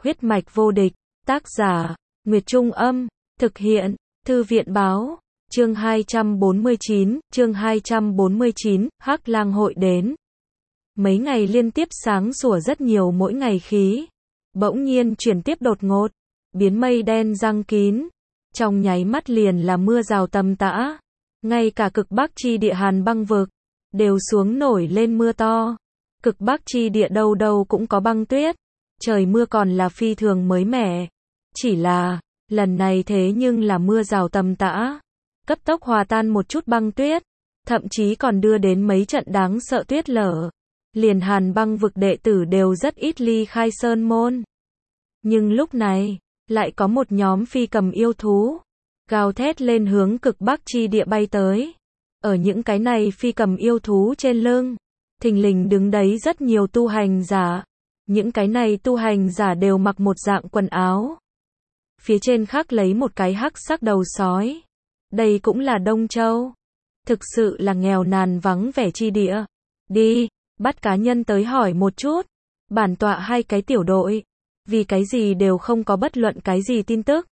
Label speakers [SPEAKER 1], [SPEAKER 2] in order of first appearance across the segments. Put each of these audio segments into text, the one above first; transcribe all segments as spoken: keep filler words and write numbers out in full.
[SPEAKER 1] Huyết mạch vô địch, tác giả, Nguyệt Trung Âm, thực hiện, Thư viện Báo, chương hai trăm bốn mươi chín, chương hai trăm bốn mươi chín, Hắc Lang hội đến. Mấy ngày liên tiếp sáng sủa rất nhiều mỗi ngày khí, bỗng nhiên chuyển tiếp đột ngột, biến mây đen giăng kín, trong nháy mắt liền là mưa rào tầm tã, ngay cả cực bắc chi địa Hàn băng vực, đều xuống nổi lên mưa to, cực bắc chi địa đâu đâu cũng có băng tuyết, trời mưa còn là phi thường mới mẻ, chỉ là, lần này thế nhưng là mưa rào tầm tã, cấp tốc hòa tan một chút băng tuyết, thậm chí còn đưa đến mấy trận đáng sợ tuyết lở, liền Hàn băng vực đệ tử đều rất ít ly khai sơn môn. Nhưng lúc này, lại có một nhóm phi cầm yêu thú, gào thét lên hướng cực bắc chi địa bay tới. Ở những cái này phi cầm yêu thú trên lưng, thình lình đứng đấy rất nhiều tu hành giả. Những cái này tu hành giả đều mặc một dạng quần áo. Phía trên khắc lấy một cái hắc sắc đầu sói. Đây cũng là Đông Châu. Thực sự là nghèo nàn vắng vẻ chi địa. Đi, bắt cá nhân tới hỏi một chút. Bản tọa hai cái tiểu đội. Vì cái gì đều không có bất luận cái gì tin tức.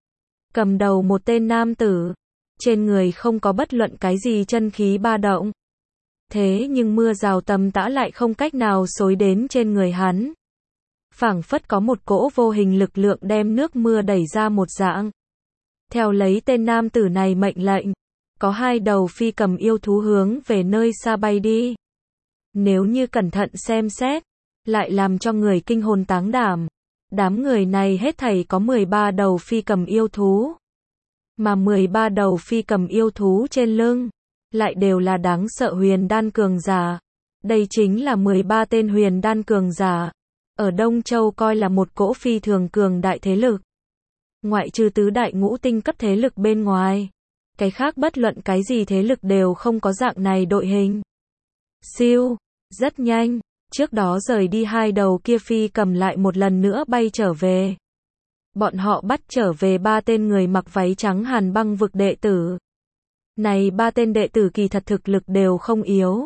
[SPEAKER 1] Cầm đầu một tên nam tử. Trên người không có bất luận cái gì chân khí ba động. Thế nhưng mưa rào tầm tã lại không cách nào xối đến trên người hắn. Phảng phất có một cỗ vô hình lực lượng đem nước mưa đẩy ra một dạng. Theo lấy tên nam tử này mệnh lệnh, có hai đầu phi cầm yêu thú hướng về nơi xa bay đi. Nếu như cẩn thận xem xét, lại làm cho người kinh hồn táng đảm. Đám người này hết thảy có mười ba đầu phi cầm yêu thú. Mà mười ba đầu phi cầm yêu thú trên lưng, lại đều là đáng sợ huyền đan cường giả. Đây chính là mười ba tên huyền đan cường giả. Ở Đông Châu coi là một cỗ phi thường cường đại thế lực. Ngoại trừ tứ đại ngũ tinh cấp thế lực bên ngoài. Cái khác bất luận cái gì thế lực đều không có dạng này đội hình. Siêu, rất nhanh, trước đó rời đi hai đầu kia phi cầm lại một lần nữa bay trở về. Bọn họ bắt trở về ba tên người mặc váy trắng Hàn băng vực đệ tử. Này ba tên đệ tử kỳ thật thực lực đều không yếu.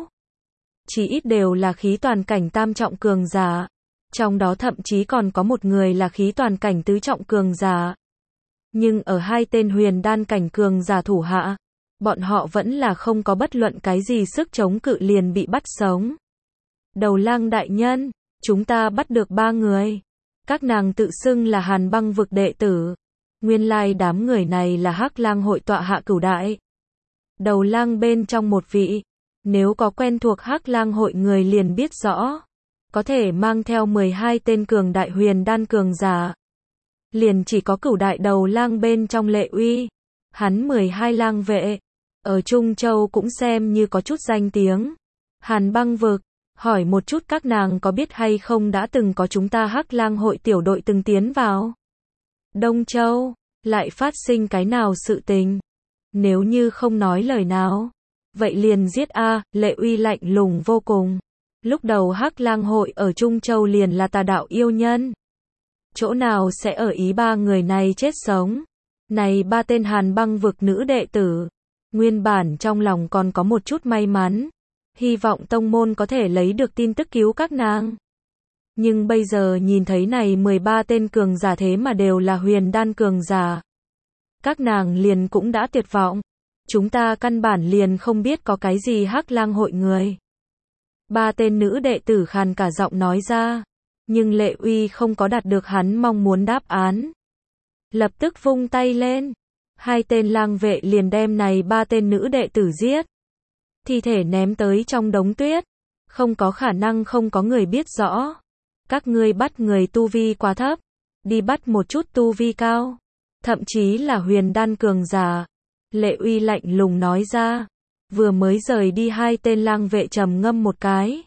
[SPEAKER 1] Chỉ ít đều là khí toàn cảnh tam trọng cường giả. Trong đó thậm chí còn có một người là khí toàn cảnh tứ trọng cường giả. Nhưng ở hai tên huyền đan cảnh cường giả thủ hạ, bọn họ vẫn là không có bất luận cái gì sức chống cự liền bị bắt sống. Đầu lang đại nhân, chúng ta bắt được ba người. Các nàng tự xưng là Hàn băng vực đệ tử. Nguyên lai đám người này là Hắc Lang hội tọa hạ cửu đại. Đầu lang bên trong một vị, nếu có quen thuộc Hắc Lang hội người liền biết rõ. Có thể mang theo mười hai tên cường đại huyền đan cường giả. Liền chỉ có cửu đại đầu lang bên trong Lệ Uy. Hắn mười hai lang vệ. Ở Trung Châu cũng xem như có chút danh tiếng. Hàn băng vực, hỏi một chút các nàng có biết hay không đã từng có chúng ta Hắc Lang hội tiểu đội từng tiến vào. Đông Châu, lại phát sinh cái nào sự tình. Nếu như không nói lời nào, vậy liền giết a. Lệ Uy lạnh lùng vô cùng. Lúc đầu Hắc Lang hội ở Trung Châu liền là tà đạo yêu nhân. Chỗ nào sẽ ở ý ba người này chết sống. Này ba tên Hàn băng vực nữ đệ tử. Nguyên bản trong lòng còn có một chút may mắn. Hy vọng tông môn có thể lấy được tin tức cứu các nàng. Nhưng bây giờ nhìn thấy này mười ba tên cường giả thế mà đều là huyền đan cường giả. Các nàng liền cũng đã tuyệt vọng. Chúng ta căn bản liền không biết có cái gì Hắc Lang hội người. Ba tên nữ đệ tử khàn cả giọng nói ra. Nhưng Lệ Uy không có đạt được hắn mong muốn đáp án. Lập tức vung tay lên. Hai tên lang vệ liền đem này ba tên nữ đệ tử giết. Thi thể ném tới trong đống tuyết. Không có khả năng không có người biết rõ. Các ngươi bắt người tu vi quá thấp. Đi bắt một chút tu vi cao. Thậm chí là huyền đan cường giả. Lệ Uy lạnh lùng nói ra. Vừa mới rời đi hai tên lang vệ trầm ngâm một cái.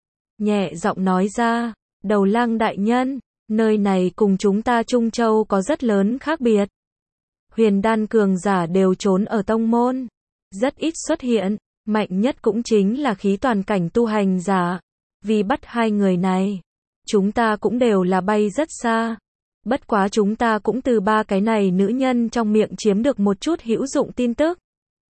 [SPEAKER 1] Nhẹ giọng nói ra. Đầu lang đại nhân. Nơi này cùng chúng ta Trung Châu có rất lớn khác biệt. Huyền đan cường giả đều trốn ở tông môn. Rất ít xuất hiện. Mạnh nhất cũng chính là khí toàn cảnh tu hành giả. Vì bắt hai người này, chúng ta cũng đều là bay rất xa. Bất quá chúng ta cũng từ ba cái này nữ nhân trong miệng chiếm được một chút hữu dụng tin tức.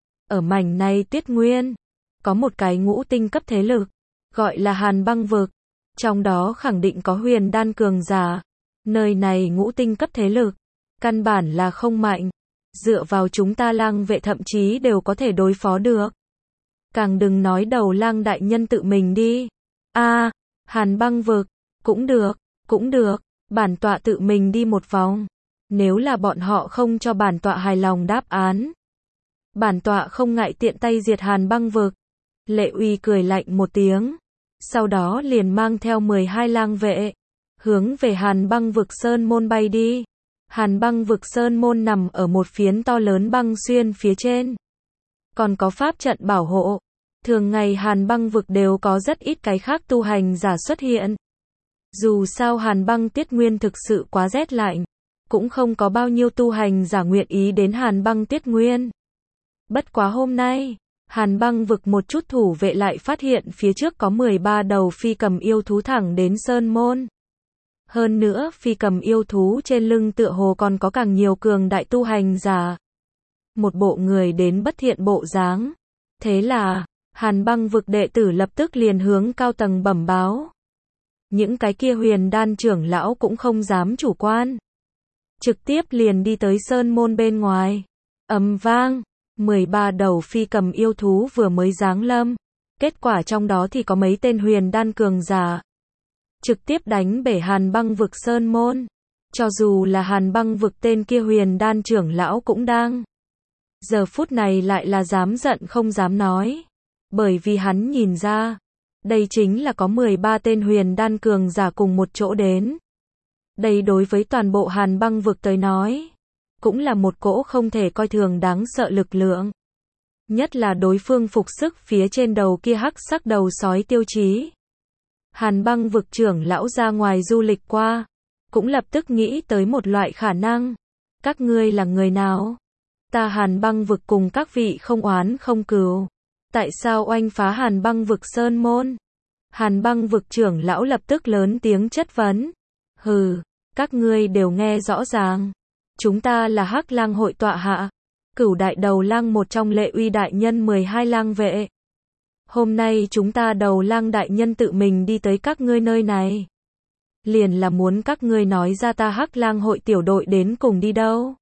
[SPEAKER 1] Ở mảnh này Tuyết Nguyên, có một cái ngũ tinh cấp thế lực, gọi là Hàn băng vực. Trong đó khẳng định có huyền đan cường giả. Nơi này ngũ tinh cấp thế lực, căn bản là không mạnh. Dựa vào chúng ta lang vệ thậm chí đều có thể đối phó được. Càng đừng nói đầu lang đại nhân tự mình đi. A, à, Hàn Băng vực, cũng được, cũng được, bản tọa tự mình đi một vòng. Nếu là bọn họ không cho bản tọa hài lòng đáp án, bản tọa không ngại tiện tay diệt Hàn Băng vực. Lệ Uy cười lạnh một tiếng, sau đó liền mang theo mười hai lang vệ, hướng về Hàn Băng vực sơn môn bay đi. Hàn Băng vực sơn môn nằm ở một phiến to lớn băng xuyên phía trên, còn có pháp trận bảo hộ. Thường ngày Hàn Băng vực đều có rất ít cái khác tu hành giả xuất hiện. Dù sao Hàn Băng Tiết Nguyên thực sự quá rét lạnh, cũng không có bao nhiêu tu hành giả nguyện ý đến Hàn Băng Tiết Nguyên. Bất quá hôm nay, Hàn Băng vực một chút thủ vệ lại phát hiện phía trước có mười ba đầu phi cầm yêu thú thẳng đến sơn môn. Hơn nữa, phi cầm yêu thú trên lưng tựa hồ còn có càng nhiều cường đại tu hành giả. Một bộ người đến bất thiện bộ dáng. Thế là, Hàn Băng vực đệ tử lập tức liền hướng cao tầng bẩm báo. Những cái kia huyền đan trưởng lão cũng không dám chủ quan. Trực tiếp liền đi tới sơn môn bên ngoài. Ầm vang, mười ba đầu phi cầm yêu thú vừa mới giáng lâm. Kết quả trong đó thì có mấy tên huyền đan cường giả. Trực tiếp đánh bể Hàn Băng vực sơn môn. Cho dù là Hàn Băng vực tên kia huyền đan trưởng lão cũng đang. Giờ phút này lại là dám giận không dám nói. Bởi vì hắn nhìn ra, đây chính là có mười ba tên huyền đan cường giả cùng một chỗ đến. Đây đối với toàn bộ Hàn Băng vực tới nói, cũng là một cỗ không thể coi thường đáng sợ lực lượng. Nhất là đối phương phục sức phía trên đầu kia hắc sắc đầu sói tiêu chí. Hàn Băng vực trưởng lão ra ngoài du lịch qua, cũng lập tức nghĩ tới một loại khả năng. Các ngươi là người nào? Ta Hàn Băng vực cùng các vị không oán không cừu. Tại sao oanh phá Hàn Băng vực sơn môn? Hàn Băng vực trưởng lão lập tức lớn tiếng chất vấn. Hừ, các ngươi đều nghe rõ ràng. Chúng ta là Hắc Lang hội tọa hạ, Cửu đại đầu lang một trong Lệ Uy đại nhân mười hai lang vệ. Hôm nay chúng ta đầu lang đại nhân tự mình đi tới các ngươi nơi này. Liền là muốn các ngươi nói ra ta Hắc Lang hội tiểu đội đến cùng đi đâu.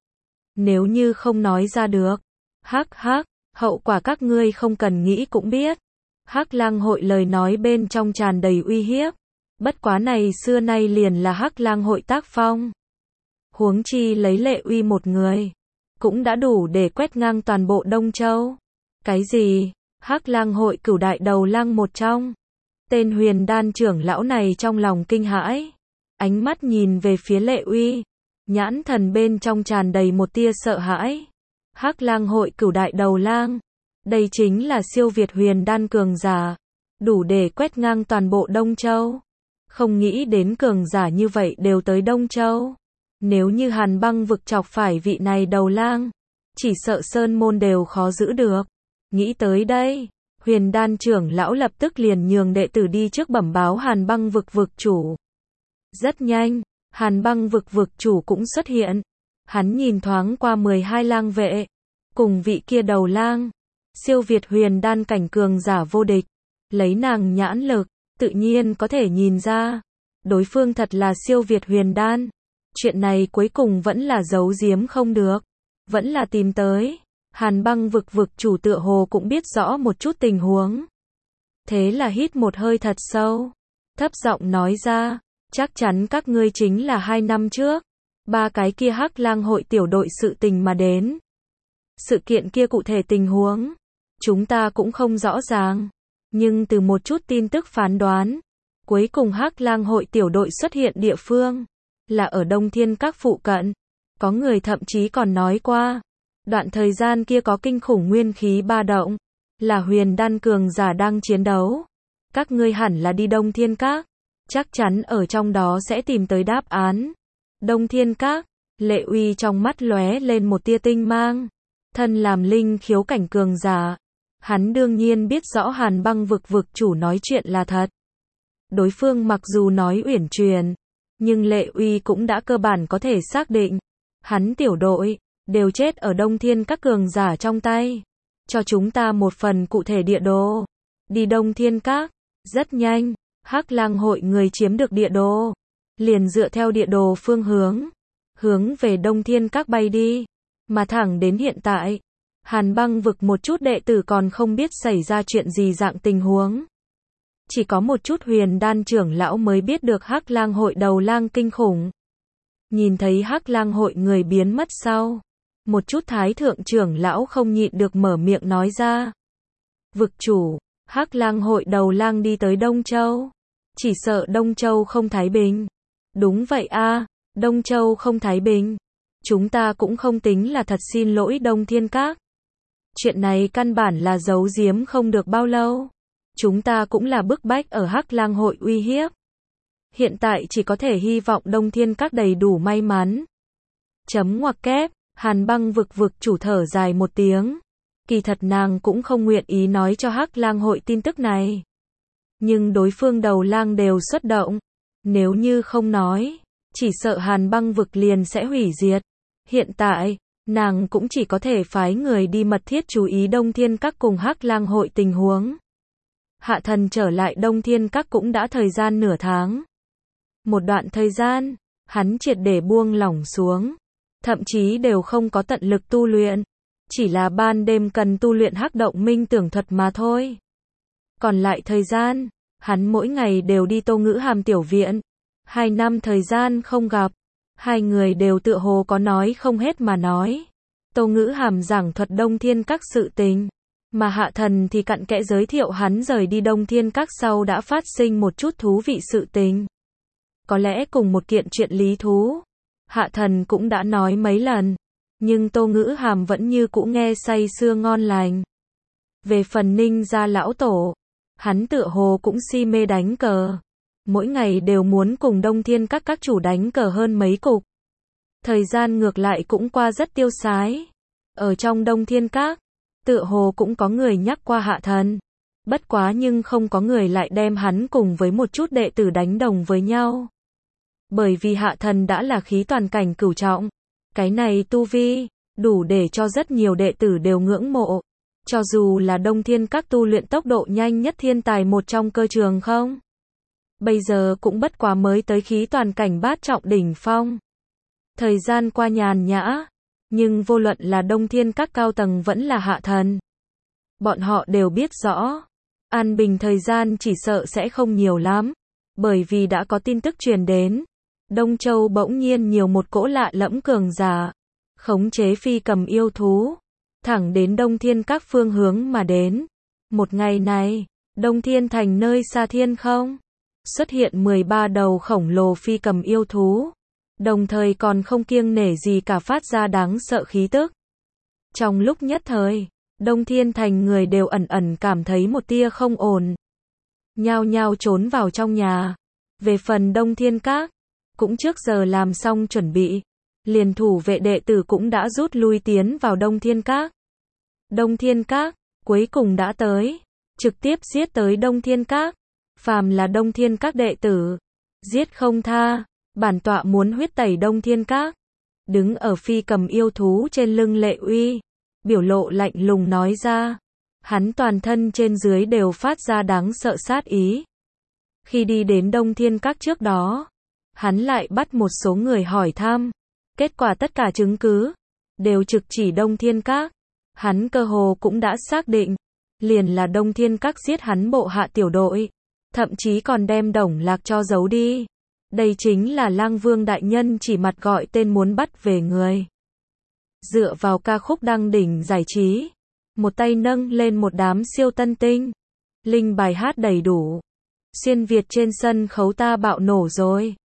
[SPEAKER 1] Nếu như không nói ra được, hắc hắc, hậu quả các ngươi không cần nghĩ cũng biết. Hắc Lang hội lời nói bên trong tràn đầy uy hiếp. Bất quá này xưa nay liền là Hắc Lang hội tác phong. Huống chi lấy Lệ Uy một người, cũng đã đủ để quét ngang toàn bộ Đông Châu. Cái gì? Hắc Lang hội cửu đại đầu lang một trong. Tên huyền đan trưởng lão này trong lòng kinh hãi. Ánh mắt nhìn về phía Lệ Uy. Nhãn thần bên trong tràn đầy một tia sợ hãi. Hắc Lang hội cửu đại đầu lang. Đây chính là siêu việt huyền đan cường giả. Đủ để quét ngang toàn bộ Đông Châu. Không nghĩ đến cường giả như vậy đều tới Đông Châu. Nếu như Hàn Băng vực chọc phải vị này đầu lang, chỉ sợ sơn môn đều khó giữ được. Nghĩ tới đây, huyền đan trưởng lão lập tức liền nhường đệ tử đi trước bẩm báo Hàn Băng vực vực chủ. Rất nhanh, Hàn Băng vực vực chủ cũng xuất hiện. Hắn nhìn thoáng qua mười hai lang vệ, cùng vị kia đầu lang, siêu việt huyền đan cảnh cường giả vô địch. Lấy nàng nhãn lực, tự nhiên có thể nhìn ra, đối phương thật là siêu việt huyền đan. Chuyện này cuối cùng vẫn là giấu giếm không được, vẫn là tìm tới. Hàn Băng vực vực chủ tựa hồ cũng biết rõ một chút tình huống. Thế là hít một hơi thật sâu, thấp giọng nói ra, chắc chắn các ngươi chính là hai năm trước, ba cái kia Hắc Lang hội tiểu đội sự tình mà đến. Sự kiện kia cụ thể tình huống, chúng ta cũng không rõ ràng, nhưng từ một chút tin tức phán đoán, cuối cùng Hắc Lang hội tiểu đội xuất hiện địa phương là ở Đông Thiên Các phụ cận. Có người thậm chí còn nói qua, đoạn thời gian kia có kinh khủng nguyên khí ba động, là huyền đan cường giả đang chiến đấu. Các ngươi hẳn là đi Đông Thiên Các, chắc chắn ở trong đó sẽ tìm tới đáp án. Đông Thiên Các, Lệ Uy trong mắt lóe lên một tia tinh mang. Thân làm linh khiếu cảnh cường giả, hắn đương nhiên biết rõ Hàn Băng vực vực chủ nói chuyện là thật. Đối phương mặc dù nói uyển chuyển, nhưng Lệ Uy cũng đã cơ bản có thể xác định, hắn tiểu đội đều chết ở Đông Thiên Các cường giả trong tay. Cho chúng ta một phần cụ thể địa đồ. Đi Đông Thiên Các. Rất nhanh, Hắc Lang hội người chiếm được địa đồ. liền dựa theo địa đồ phương hướng, hướng về Đông Thiên Các bay đi, mà thẳng đến hiện tại, Hàn Băng Vực một chút đệ tử còn không biết xảy ra chuyện gì dạng tình huống. Chỉ có một chút Huyền Đan trưởng lão mới biết được Hắc Lang hội đầu lang kinh khủng. Nhìn thấy Hắc Lang hội người biến mất sau, một chút Thái thượng trưởng lão không nhịn được mở miệng nói ra. Vực chủ, Hắc Lang hội đầu lang đi tới Đông Châu, chỉ sợ Đông Châu không thái bình. Đúng vậy a, Đông Châu không thái bình. Chúng ta cũng không tính là thật xin lỗi Đông Thiên Các. Chuyện này căn bản là giấu giếm không được bao lâu. Chúng ta cũng là bức bách ở Hắc Lang hội uy hiếp. Hiện tại chỉ có thể hy vọng Đông Thiên Các đầy đủ may mắn. Chấm ngoặc kép, Hàn Băng Vực vực chủ thở dài một tiếng. Kỳ thật nàng cũng không nguyện ý nói cho Hắc Lang hội tin tức này. Nhưng đối phương đầu lang đều xuất động. Nếu như không nói, chỉ sợ Hàn Băng Vực liền sẽ hủy diệt. Hiện tại, nàng cũng chỉ có thể phái người đi mật thiết chú ý Đông Thiên Các cùng Hắc Lang hội tình huống. Hạ Thần trở lại Đông Thiên Các cũng đã thời gian nửa tháng. Một đoạn thời gian, hắn triệt để buông lỏng xuống. Thậm chí đều không có tận lực tu luyện. Chỉ là ban đêm cần tu luyện Hắc Động Minh Tưởng thuật mà thôi. Còn lại thời gian, hắn mỗi ngày đều đi Tô Ngữ Hàm tiểu viện. Hai năm thời gian không gặp. Hai người đều tựa hồ có nói không hết mà nói. Tô Ngữ Hàm giảng thuật Đông Thiên Các sự tình. Mà Hạ Thần thì cặn kẽ giới thiệu hắn rời đi Đông Thiên Các sau đã phát sinh một chút thú vị sự tình. Có lẽ cùng một kiện chuyện lý thú. Hạ Thần cũng đã nói mấy lần. Nhưng Tô Ngữ Hàm vẫn như cũ nghe say sưa ngon lành. Về phần Ninh gia lão tổ, hắn tựa hồ cũng si mê đánh cờ. Mỗi ngày đều muốn cùng Đông Thiên Các các chủ đánh cờ hơn mấy cục. Thời gian ngược lại cũng qua rất tiêu sái. Ở trong Đông Thiên Các, tựa hồ cũng có người nhắc qua Hạ Thần. Bất quá nhưng không có người lại đem hắn cùng với một chút đệ tử đánh đồng với nhau. Bởi vì Hạ Thần đã là khí toàn cảnh cửu trọng. Cái này tu vi, đủ để cho rất nhiều đệ tử đều ngưỡng mộ. Cho dù là Đông Thiên Các tu luyện tốc độ nhanh nhất thiên tài một trong cơ trường không? Bây giờ cũng bất quá mới tới khí toàn cảnh bát trọng đỉnh phong. Thời gian qua nhàn nhã, nhưng vô luận là Đông Thiên Các cao tầng vẫn là Hạ Thần. Bọn họ đều biết rõ, an bình thời gian chỉ sợ sẽ không nhiều lắm, bởi vì đã có tin tức truyền đến. Đông Châu bỗng nhiên nhiều một cỗ lạ lẫm cường giả, khống chế phi cầm yêu thú, thẳng đến Đông Thiên Các phương hướng mà đến. Một ngày này, Đông Thiên Thành nơi xa thiên không, xuất hiện mười ba đầu khổng lồ phi cầm yêu thú, đồng thời còn không kiêng nể gì cả phát ra đáng sợ khí tức. Trong lúc nhất thời, Đông Thiên Thành người đều ẩn ẩn cảm thấy một tia không ổn. Nhao nhao trốn vào trong nhà. Về phần Đông Thiên Các, cũng trước giờ làm xong chuẩn bị. Liền thủ vệ đệ tử cũng đã rút lui tiến vào Đông Thiên Các. Đông Thiên Các, cuối cùng đã tới. Trực tiếp giết tới Đông Thiên Các. Phàm là Đông Thiên Các đệ tử, giết không tha. Bản tọa muốn huyết tẩy Đông Thiên Các. Đứng ở phi cầm yêu thú trên lưng Lệ Uy, biểu lộ lạnh lùng nói ra. Hắn toàn thân trên dưới đều phát ra đáng sợ sát ý. Khi đi đến Đông Thiên Các trước đó, hắn lại bắt một số người hỏi thăm. Kết quả tất cả chứng cứ đều trực chỉ Đông Thiên Các. Hắn cơ hồ cũng đã xác định, liền là Đông Thiên Các giết hắn bộ hạ tiểu đội, thậm chí còn đem Đồng Lạc cho giấu đi. Đây chính là Lang Vương đại nhân chỉ mặt gọi tên muốn bắt về người. Dựa vào ca khúc đăng đỉnh giải trí, một tay nâng lên một đám siêu tân tinh, linh bài hát đầy đủ. Xuyên Việt trên sân khấu ta bạo nổ rồi.